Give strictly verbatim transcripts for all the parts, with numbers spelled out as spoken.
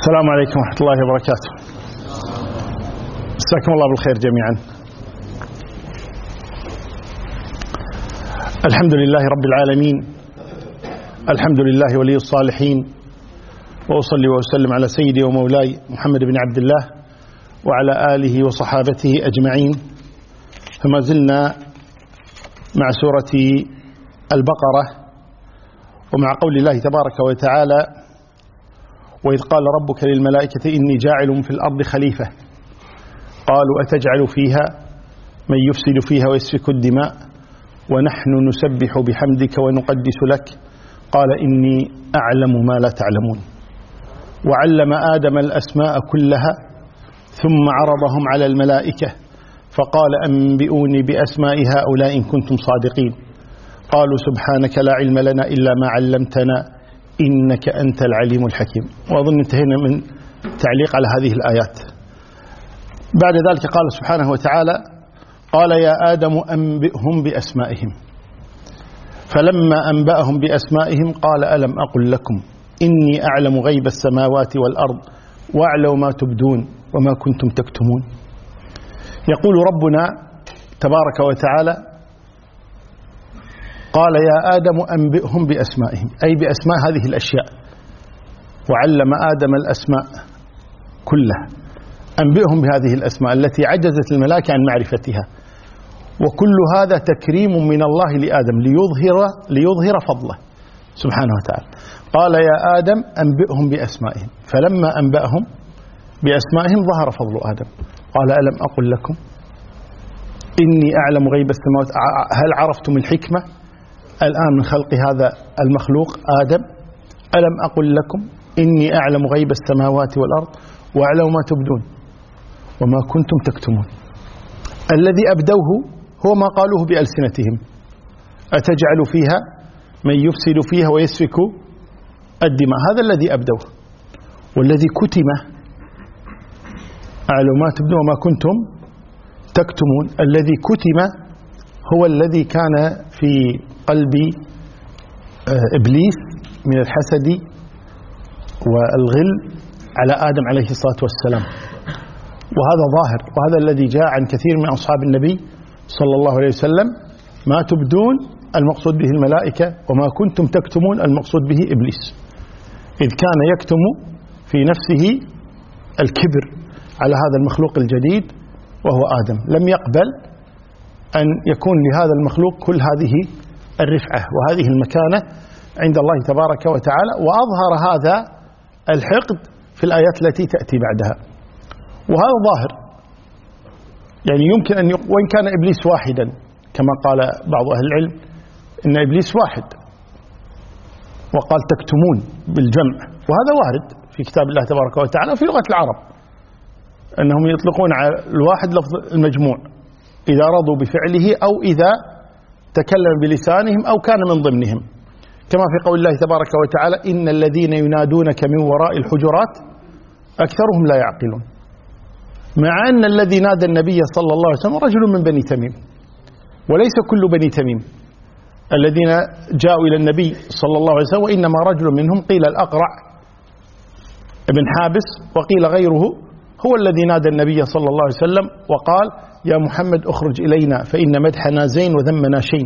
السلام عليكم ورحمة الله وبركاته. مساكم الله بالخير جميعا. الحمد لله رب العالمين، الحمد لله ولي الصالحين، وأصلي وأسلم على سيدي ومولاي محمد بن عبد الله وعلى آله وصحابته أجمعين. فما زلنا مع سورة البقرة ومع قول الله تبارك وتعالى: وإذ قال ربك للملائكة إني جاعل في الأرض خليفة قالوا أتجعل فيها من يفسد فيها ويسفك الدماء ونحن نسبح بحمدك ونقدس لك قال إني أعلم ما لا تعلمون. وعلم آدم الأسماء كلها ثم عرضهم على الملائكة فقال أنبئوني بأسماء هؤلاء إن كنتم صادقين قالوا سبحانك لا علم لنا إلا ما علمتنا إنك أنت العليم الحكيم. وأظن انتهينا من تعليق على هذه الآيات. بعد ذلك قال سبحانه وتعالى: قال يا آدم أنبئهم بأسمائهم. فلما أنبأهم بأسمائهم قال ألم أقل لكم إني أعلم غيب السماوات والأرض وأعلم ما تبدون وما كنتم تكتمون. يقول ربنا تبارك وتعالى: قال يا آدم أنبئهم بأسمائهم، أي بأسماء هذه الأشياء. وعلم آدم الأسماء كلها، أنبئهم بهذه الأسماء التي عجزت الملائكة عن معرفتها. وكل هذا تكريم من الله لآدم ليظهر, ليظهر فضله سبحانه وتعالى. قال يا آدم أنبئهم بأسمائهم، فلما أنبأهم بأسمائهم ظهر فضل آدم. قال ألم أقل لكم إني أعلم غيب السماوات. هل عرفتم الحكمة الآن من خلق هذا المخلوق آدم؟ ألم أقل لكم إني أعلم غيب السماوات والأرض وأعلم ما تبدون وما كنتم تكتمون. الذي أبدوه هو ما قالوه بألسنتهم: أتجعل فيها من يفسد فيها ويسفك الدماء. هذا الذي أبدوه. والذي كتم أعلم ما تبدون وما كنتم تكتمون. الذي كتم هو الذي كان في قلب إبليس من الحسد والغل على آدم عليه الصلاة والسلام. وهذا ظاهر، وهذا الذي جاء عن كثير من أصحاب النبي صلى الله عليه وسلم: ما تبدون المقصود به الملائكة، وما كنتم تكتمون المقصود به إبليس، إذ كان يكتم في نفسه الكبر على هذا المخلوق الجديد وهو آدم. لم يقبل أن يكون لهذا المخلوق كل هذه الرفعة وهذه المكانة عند الله تبارك وتعالى. وأظهر هذا الحقد في الآيات التي تأتي بعدها، وهذا ظاهر. يعني يمكن أن يق... وإن كان إبليس واحدا كما قال بعض أهل العلم إن إبليس واحد، وقال تكتمون بالجمع، وهذا وارد في كتاب الله تبارك وتعالى في لغة العرب أنهم يطلقون على الواحد لفظ المجموع إذا رضوا بفعله أو إذا تكلم بلسانهم أو كان من ضمنهم، كما في قول الله تبارك وتعالى: إن الذين ينادونك من وراء الحجرات أكثرهم لا يعقلون. مع أن الذي نادى النبي صلى الله عليه وسلم رجل من بني تميم، وليس كل بني تميم الذين جاءوا إلى النبي صلى الله عليه وسلم، وإنما رجل منهم قيل الأقرع ابن حابس وقيل غيره هو الذي نادى النبي صلى الله عليه وسلم وقال: يا محمد اخرج إلينا فإن مدحنا زين وذمنا شين.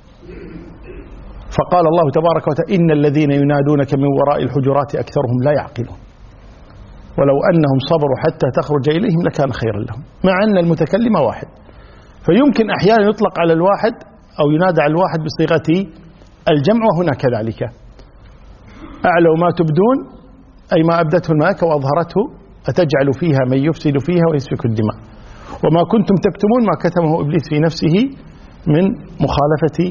فقال الله تبارك وتعالى: إن الذين ينادونك من وراء الحجرات أكثرهم لا يعقلون ولو أنهم صبروا حتى تخرج إليهم لكان خيرا لهم. مع أن المتكلم واحد، فيمكن أحيانا يطلق على الواحد أو ينادى على الواحد بصيغة الجمع، وهنا كذلك. أعلم ما تبدون أي ما أبدته الملائكة وأظهرته: أتجعل فيها من يفسد فيها ويسفك الدماء وما كنتم تكتمون ما كتمه إبليس في نفسه من مخالفة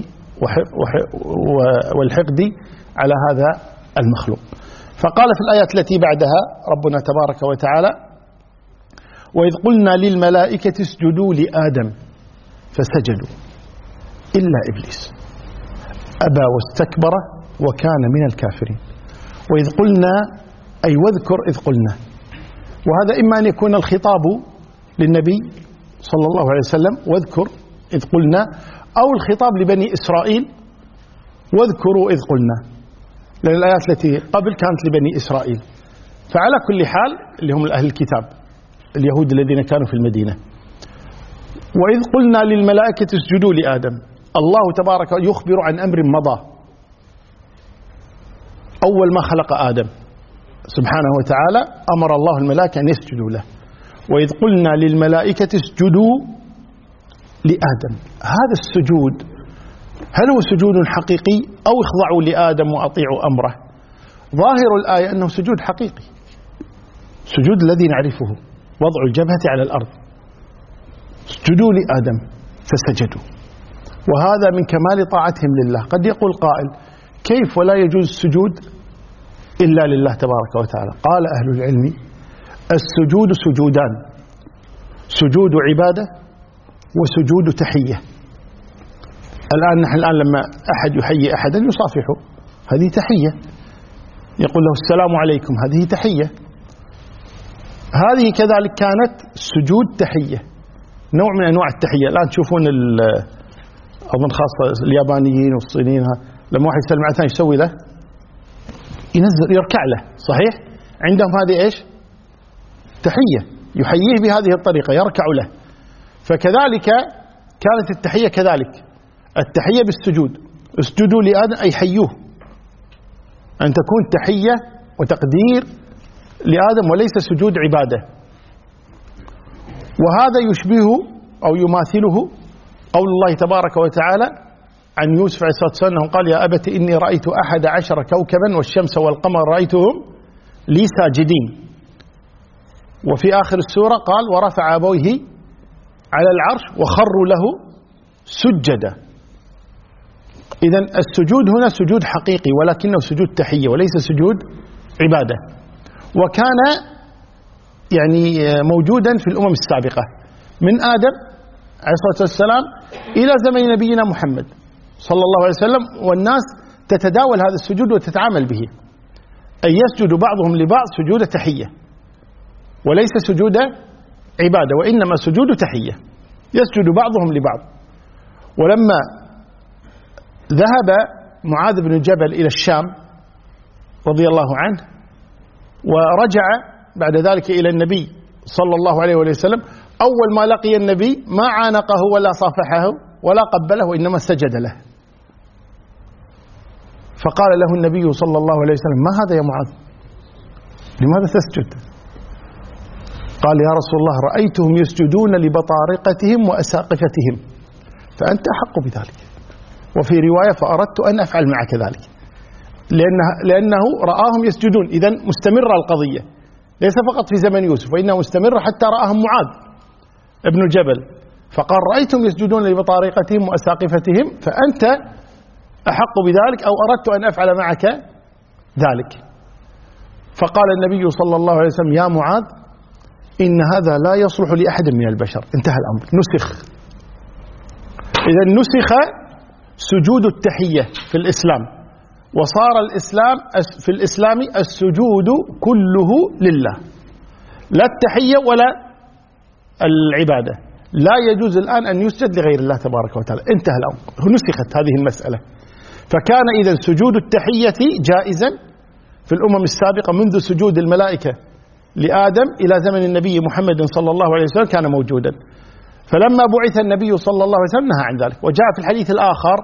والحقد على هذا المخلوق. فقال في الآيات التي بعدها ربنا تبارك وتعالى: وإذ قلنا للملائكة اسجدوا لآدم فسجدوا إلا إبليس أبى واستكبر وكان من الكافرين. وإذ قلنا أي واذكر إذ قلنا، وهذا إما أن يكون الخطاب للنبي صلى الله عليه وسلم واذكر إذ قلنا، أو الخطاب لبني إسرائيل واذكروا إذ قلنا، لأن الآيات التي قبل كانت لبني إسرائيل. فعلى كل حال اللي هم أهل الكتاب اليهود الذين كانوا في المدينة. وإذ قلنا للملائكة اسجدوا لآدم، الله تبارك يخبر عن أمر مضى أول ما خلق آدم سبحانه وتعالى، أمر الله الملائكة أن يسجدوا له. وإذ قلنا للملائكة اسجدوا لآدم، هذا السجود هل هو سجود حقيقي أو اخضعوا لآدم وأطيعوا أمره؟ ظاهر الآية أنه سجود حقيقي، سجود الذي نعرفه، وضع الجبهة على الأرض. اسجدوا لآدم فسجدوا، وهذا من كمال طاعتهم لله. قد يقول قائل كيف ولا يجوز السجود إلا لله تبارك وتعالى؟ قال أهل العلم السجود سجودان، سجود عبادة وسجود تحية. الآن نحن الآن لما أحد يحيي أحدا يصافحه، هذه تحية، يقول له السلام عليكم، هذه تحية. هذه كذلك كانت سجود تحية، نوع من أنواع التحية. الآن تشوفون أظن خاصة اليابانيين والصينيين، لما واحد يسلم على ثاني يسوي له ينزل يركع له، صحيح؟ عندهم هذه إيش؟ تحية، يحييه بهذه الطريقة، يركع له. فكذلك كانت التحية كذلك، التحية بالسجود، اسجدوا لآدم أي حيوه، أن تكون تحية وتقدير لآدم وليس سجود عبادة. وهذا يشبهه أو يماثله قول الله تبارك وتعالى عن يوسف عليه الصلاة والسلام، قال يا أبت إني رأيت أحد عشر كوكبا والشمس والقمر رأيتهم لي ساجدين. وفي آخر السورة قال ورفع أبويه على العرش وخروا له سجدا. إذن السجود هنا سجود حقيقي ولكنه سجود تحية وليس سجود عبادة، وكان يعني موجودا في الأمم السابقة من آدم عليه الصلاة والسلام إلى زمن نبينا محمد صلى الله عليه وسلم، والناس تتداول هذا السجود وتتعامل به، أن يسجد بعضهم لبعض سجود تحية وليس سجود عبادة، وإنما سجود تحية، يسجد بعضهم لبعض. ولما ذهب معاذ بن جبل إلى الشام رضي الله عنه ورجع بعد ذلك إلى النبي صلى الله عليه وسلم، أول ما لقي النبي ما عانقه ولا صافحه ولا قبله، إنما سجد له. فقال له النبي صلى الله عليه وسلم ما هذا يا معاذ؟ لماذا تسجد؟ قال يا رسول الله رأيتهم يسجدون لبطارقتهم وأساقفتهم فأنت أحق بذلك. وفي رواية فأردت أن أفعل معك ذلك، لأنه, لأنه رآهم يسجدون. إذن مستمرة القضية، ليس فقط في زمن يوسف، وإنها مستمرة حتى رآهم معاذ ابن الجبل، فقال رأيتهم يسجدون لبطارقتهم وأساقفتهم فأنت أحق بذلك، أو أردت أن أفعل معك ذلك. فقال النبي صلى الله عليه وسلم يا معاذ إن هذا لا يصلح لأحد من البشر، انتهى الأمر، نسخ. إذا نسخ سجود التحية في الإسلام، وصار الإسلام في الإسلام السجود كله لله، لا التحية ولا العبادة، لا يجوز الآن أن يسجد لغير الله تبارك وتعالى، انتهى الأمر، نسخت هذه المسألة. فكان إذا سجود التحية جائزا في الأمم السابقة منذ سجود الملائكة لآدم إلى زمن النبي محمد صلى الله عليه وسلم كان موجودا. فلما بعث النبي صلى الله عليه وسلم نهى عن ذلك. وجاء في الحديث الآخر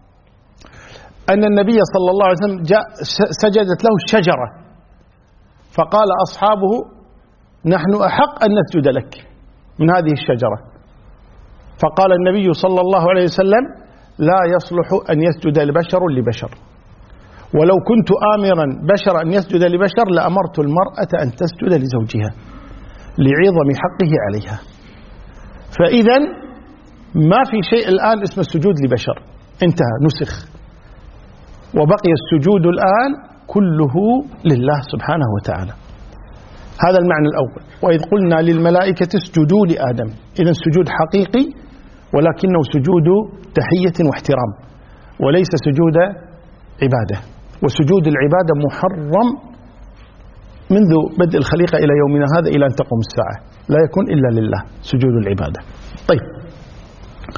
أن النبي صلى الله عليه وسلم جاء سجدت له الشجرة، فقال أصحابه نحن أحق أن نسجد لك من هذه الشجرة. فقال النبي صلى الله عليه وسلم لا يصلح أن يسجد لبشر لبشر، ولو كنت آمرا بشر أن يسجد لبشر لأمرت المرأة أن تسجد لزوجها لعظم حقه عليها. فإذا ما في شيء الآن اسمه السجود لبشر، انتهى، نسخ، وبقي السجود الآن كله لله سبحانه وتعالى. هذا المعنى الأول. وإذ قلنا للملائكة اسجدوا لآدم، إذن سجود حقيقي ولكنه سجود تحية واحترام وليس سجود عبادة. وسجود العبادة محرم منذ بدء الخليقة إلى يومنا هذا إلى أن تقوم الساعة، لا يكون إلا لله سجود العبادة. طيب،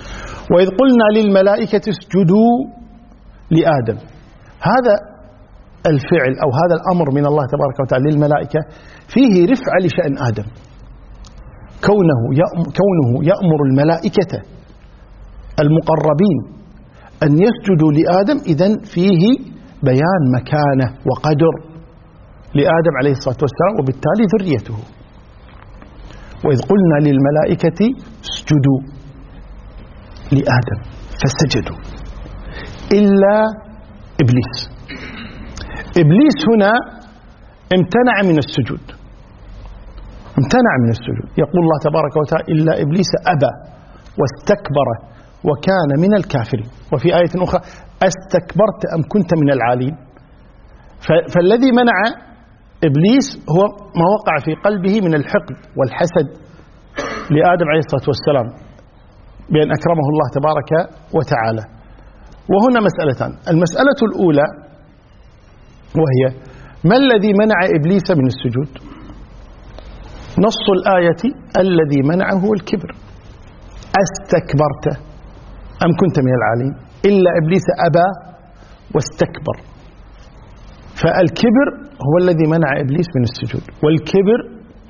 وإذ قلنا للملائكة اسجدوا لآدم، هذا الفعل أو هذا الأمر من الله تبارك وتعالى للملائكة فيه رفع لشأن آدم، كونه كونه يأمر الملائكة المقربين أن يسجدوا لآدم، إذن فيه بيان مكانة وقدر لآدم عليه الصلاة والسلام وبالتالي ذريته. وإذ قلنا للملائكة اسجدوا لآدم فسجدوا إلا إبليس. إبليس هنا امتنع من السجود، امتنع من السجود. يقول الله تبارك وتعالى إلا إبليس أبى واستكبر وكان من الكافرين. وفي آية أخرى أستكبرت أم كنت من العالين. فالذي منع إبليس هو ما وقع في قلبه من الحقد والحسد لآدم عليه الصلاة والسلام بأن أكرمه الله تبارك وتعالى. وهنا مسألتان، المسألة الأولى وهي ما الذي منع إبليس من السجود؟ نص الآية الذي منعه هو الكبر. أستكبرت أم كنت من العالين، إلا إبليس أبى واستكبر. فالكبر هو الذي منع إبليس من السجود، والكبر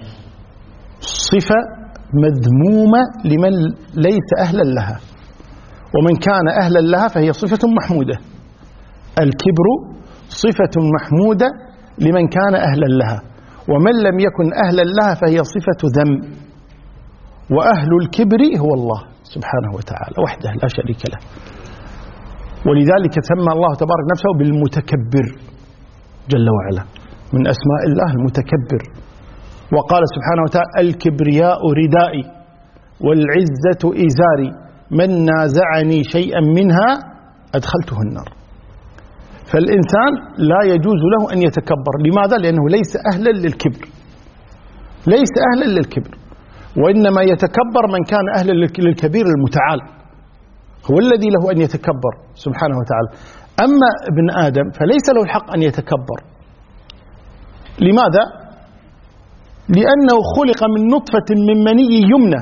صفة مذمومة لمن ليس أهلا لها، ومن كان أهلا لها فهي صفة محمودة. الكبر صفة محمودة لمن كان أهلا لها، ومن لم يكن أهلا لها فهي صفة ذم. وأهل الكبر هو الله سبحانه وتعالى وحده لا شريك له، ولذلك سمى الله تبارك نفسه بالمتكبر جل وعلا، من أسماء الله المتكبر. وقال سبحانه وتعالى الكبرياء ردائي والعزة إزاري من نازعني شيئا منها أدخلته النار. فالإنسان لا يجوز له أن يتكبر. لماذا؟ لأنه ليس أهلا للكبر، ليس أهلا للكبر، وإنما يتكبر من كان أهلا للكبير المتعال، هو الذي له أن يتكبر سبحانه وتعالى. أما ابن آدم فليس له الحق أن يتكبر. لماذا؟ لأنه خلق من نطفة من مني يمنى،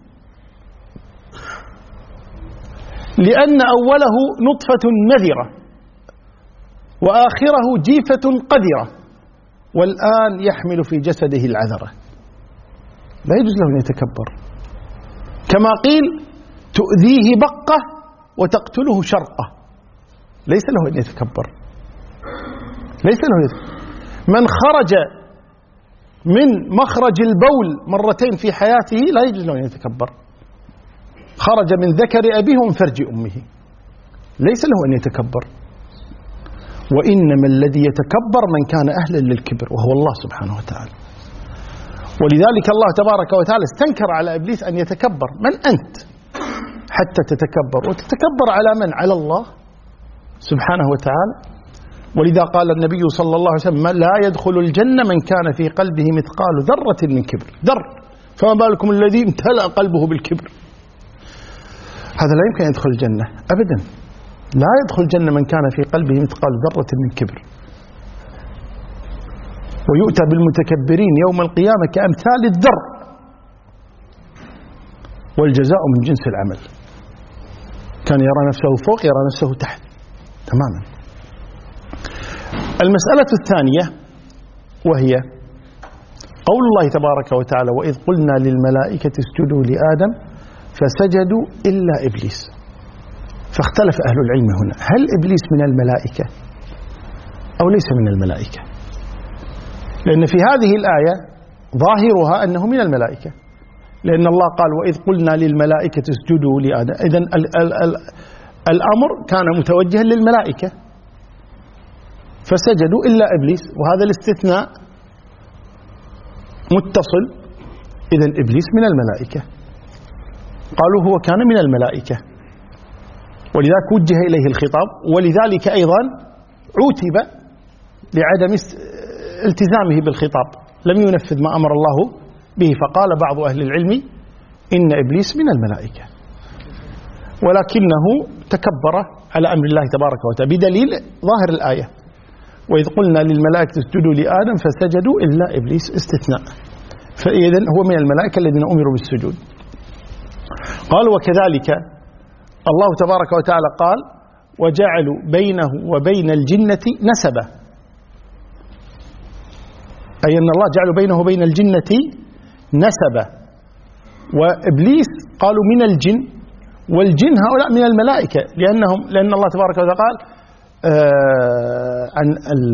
لأن أوله نطفة نذرة وآخره جيفة قذرة، والآن يحمل في جسده العذرة. لا يجوز له أن يتكبر. كما قيل تؤذيه بقة وتقتله شرقة، ليس له أن يتكبر، ليس له أن يتكبر. من خرج من مخرج البول مرتين في حياته لا يجوز له أن يتكبر. خرج من ذكر أبيه ومن فرج أمه، ليس له أن يتكبر. وإنما الذي يتكبر من كان أهلا للكبر وهو الله سبحانه وتعالى. ولذلك الله تبارك وتعالى استنكر على إبليس أن يتكبر. من أنت حتى تتكبر؟ وتتكبر على من؟ على الله سبحانه وتعالى. ولذا قال النبي صلى الله عليه وسلم لا يدخل الجنة من كان في قلبه مثقال ذرة من كبر. ذر، فما بالكم الذي امتلأ قلبه بالكبر؟ هذا لا يمكن أن يدخل الجنة أبدا. لا يدخل الجنة من كان في قلبه مثقال ذرة من كبر. ويؤتى بالمتكبرين يوم القيامة كأمثال الذر، والجزاء من جنس العمل. كان يرى نفسه فوق يرى نفسه تحت تماما. المسألة الثانية وهي قول الله تبارك وتعالى وإذ قلنا للملائكة اسجدوا لآدم فسجدوا إلا إبليس. فاختلف أهل العلم هنا، هل إبليس من الملائكة أو ليس من الملائكة؟ لأن في هذه الآية ظاهرها أنه من الملائكة، لأن الله قال وإذ قلنا للملائكة اسجدوا لآدم. إذن ال ال ال الأمر كان متوجها للملائكة فسجدوا إلا إبليس، وهذا الاستثناء متصل. إذن إبليس من الملائكة. قالوا هو كان من الملائكة، ولذلك وجه إليه الخطاب، ولذلك أيضا عوتب لعدم التزامه بالخطاب، لم ينفذ ما أمر الله به. فقال بعض أهل العلم إن إبليس من الملائكة، ولكنه تكبر على أمر الله تبارك وتعالى بدليل ظاهر الآية وإذ قلنا للملائكة اسجدوا لآدم فسجدوا إلا إبليس استثناء. فإذن هو من الملائكة الذين أمروا بالسجود. قال وكذلك الله تبارك وتعالى قال وجعلوا بينه وبين الجنة نسبا. أي أن الله جعل بينه وبين الجنة نسبا. وإبليس قالوا من الجن، والجن هؤلاء من الملائكة، لأنهم لأن الله تبارك وتعالى قال آه عن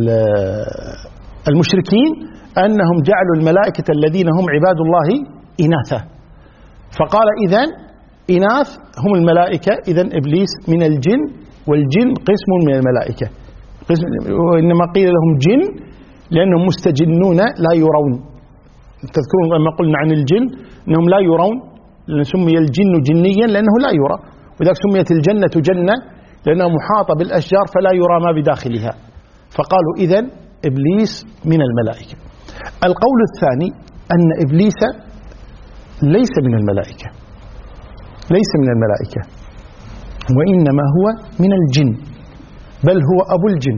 المشركين أنهم جعلوا الملائكة الذين هم عباد الله إناثا، فقال إذن إناث هم الملائكة، إذن إبليس من الجن، والجن قسم من الملائكة قسم، وإنما قيل لهم جن لأنهم مستجنون لا يرون. تذكرون لما قلنا عن الجن أنهم لا يرون، لأن سمي الجن جنيا لأنه لا يرى، وذلك سميت الجنة جنة لأنها محاطة بالأشجار فلا يرى ما بداخلها، فقالوا إذن إبليس من الملائكة. القول الثاني أن إبليس ليس من الملائكة، ليس من الملائكة، وإنما هو من الجن، بل هو أبو الجن.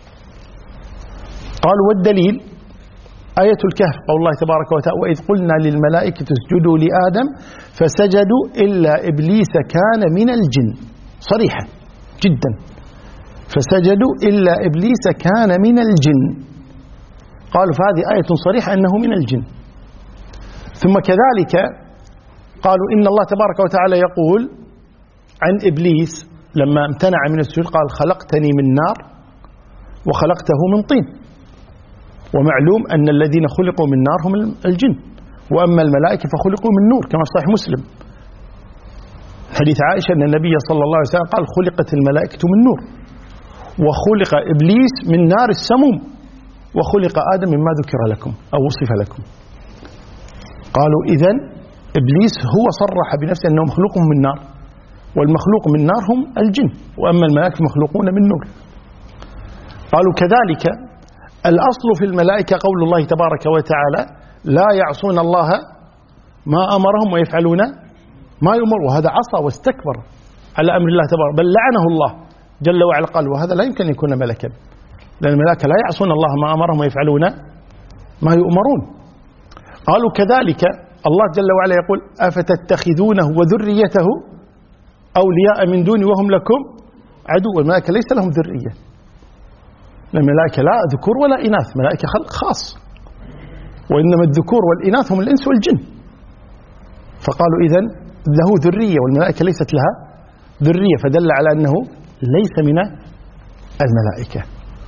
قالوا والدليل آية الكهف، قول الله تبارك وتعالى وإذ قلنا للملائكة اسجدوا لآدم فسجدوا إلا إبليس كان من الجن، صريحة جدا، فسجدوا إلا إبليس كان من الجن. قالوا فهذه آية صريحة أنه من الجن. ثم كذلك قالوا إن الله تبارك وتعالى يقول عن إبليس لما امتنع من السجود قال خلقتني من نار وخلقته من طين، ومعلوم أن الذين خلقوا من نار هم الجن، وأما الملائكة فخلقوا من نور كما صحيح مسلم حديث عائشة أن النبي صلى الله عليه وسلم قال خلقت الملائكة من نور، وخلق إبليس من نار السموم، وخلق آدم مما ذكر لكم أو وصف لكم. قالوا إذن إبليس هو صرح بنفسه أنه مخلوق من نار، والمخلوق من نار هم الجن، وأما الملائكة مخلوقون من نور. قالوا كذلك الأصل في الملائكة قول الله تبارك وتعالى لا يعصون الله ما أمرهم ويفعلون ما يؤمر، وهذا عصى واستكبر على أمر الله تبارك، بل لعنه الله جل وعلا. قال وهذا لا يمكن أن يكون ملكا، لأن الملائكة لا يعصون الله ما أمرهم ويفعلون ما يؤمرون. قالوا كذلك الله جل وعلا يقول أفتتخذونه وذريته أولياء من دوني وهم لكم عدو. الملائكة ليس لهم ذرية، الملائكة لا ذكور ولا إناث، ملائكة خلق خاص، وإنما الذكور والإناث هم الإنس والجن. فقالوا إذن له ذرية والملائكة ليست لها ذرية، فدل على أنه ليس من الملائكة.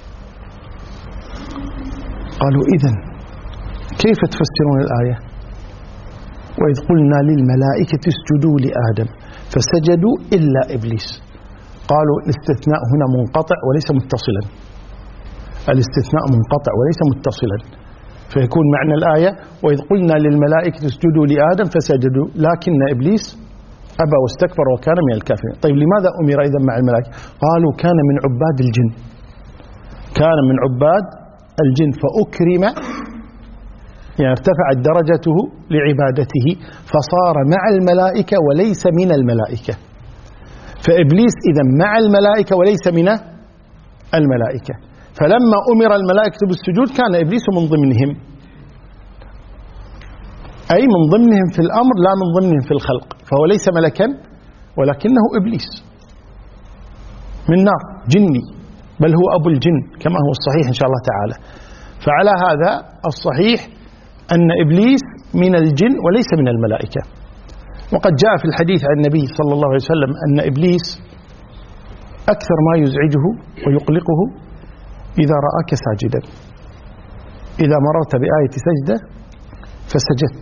قالوا إذن كيف تفسرون الآية وإذ قلنا للملائكة اسجدوا لآدم فسجدوا إلا إبليس؟ قالوا الاستثناء هنا منقطع وليس متصلا، الاستثناء منقطع وليس متصلا، فيكون معنى الآية وإذ قلنا للملائكة اسجدوا لآدم فسجدوا لكن إبليس أبى واستكبر وكان من الكافرين. طيب لماذا أمر إذن مع الملائكة؟ قالوا كان من عباد الجن، كان من عباد الجن فأكرم، يعني ارتفعت درجته لعبادته فصار مع الملائكة وليس من الملائكة. فإبليس إذن مع الملائكة وليس من الملائكة، فلما أمر الملائكة بالسجود كان إبليس من ضمنهم، أي من ضمنهم في الأمر لا من ضمنهم في الخلق، فهو ليس ملكا ولكنه إبليس من نار جني، بل هو أبو الجن كما هو الصحيح إن شاء الله تعالى. فعلى هذا الصحيح أن إبليس من الجن وليس من الملائكة. وقد جاء في الحديث عن النبي صلى الله عليه وسلم أن إبليس أكثر ما يزعجه ويقلقه إذا رآك ساجدا، إذا مررت بآية سجدة فسجدت.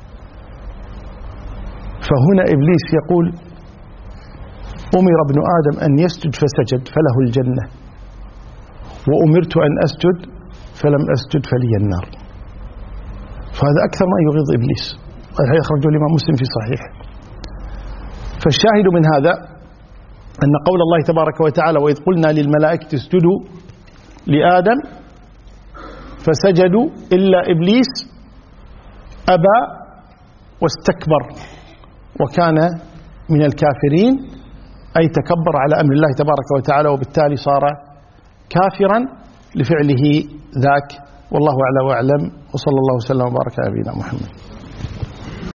فهنا إبليس يقول أمر ابن آدم أن يسجد فسجد فله الجنة، وأمرت أن أسجد فلم أسجد فلي النار. فهذا أكثر ما يغيظ إبليس، يخرج الإمام مسلم في صحيح. فالشاهد من هذا أن قول الله تبارك وتعالى وإذ قلنا للملائكة اسجدوا لآدم فسجدوا إلا إبليس أبى واستكبر وكان من الكافرين، أي تكبر على أمر الله تبارك وتعالى، وبالتالي صار كافرا لفعله ذاك. والله أعلى وأعلم، وصلى الله وسلم وبارك على نبينا محمد.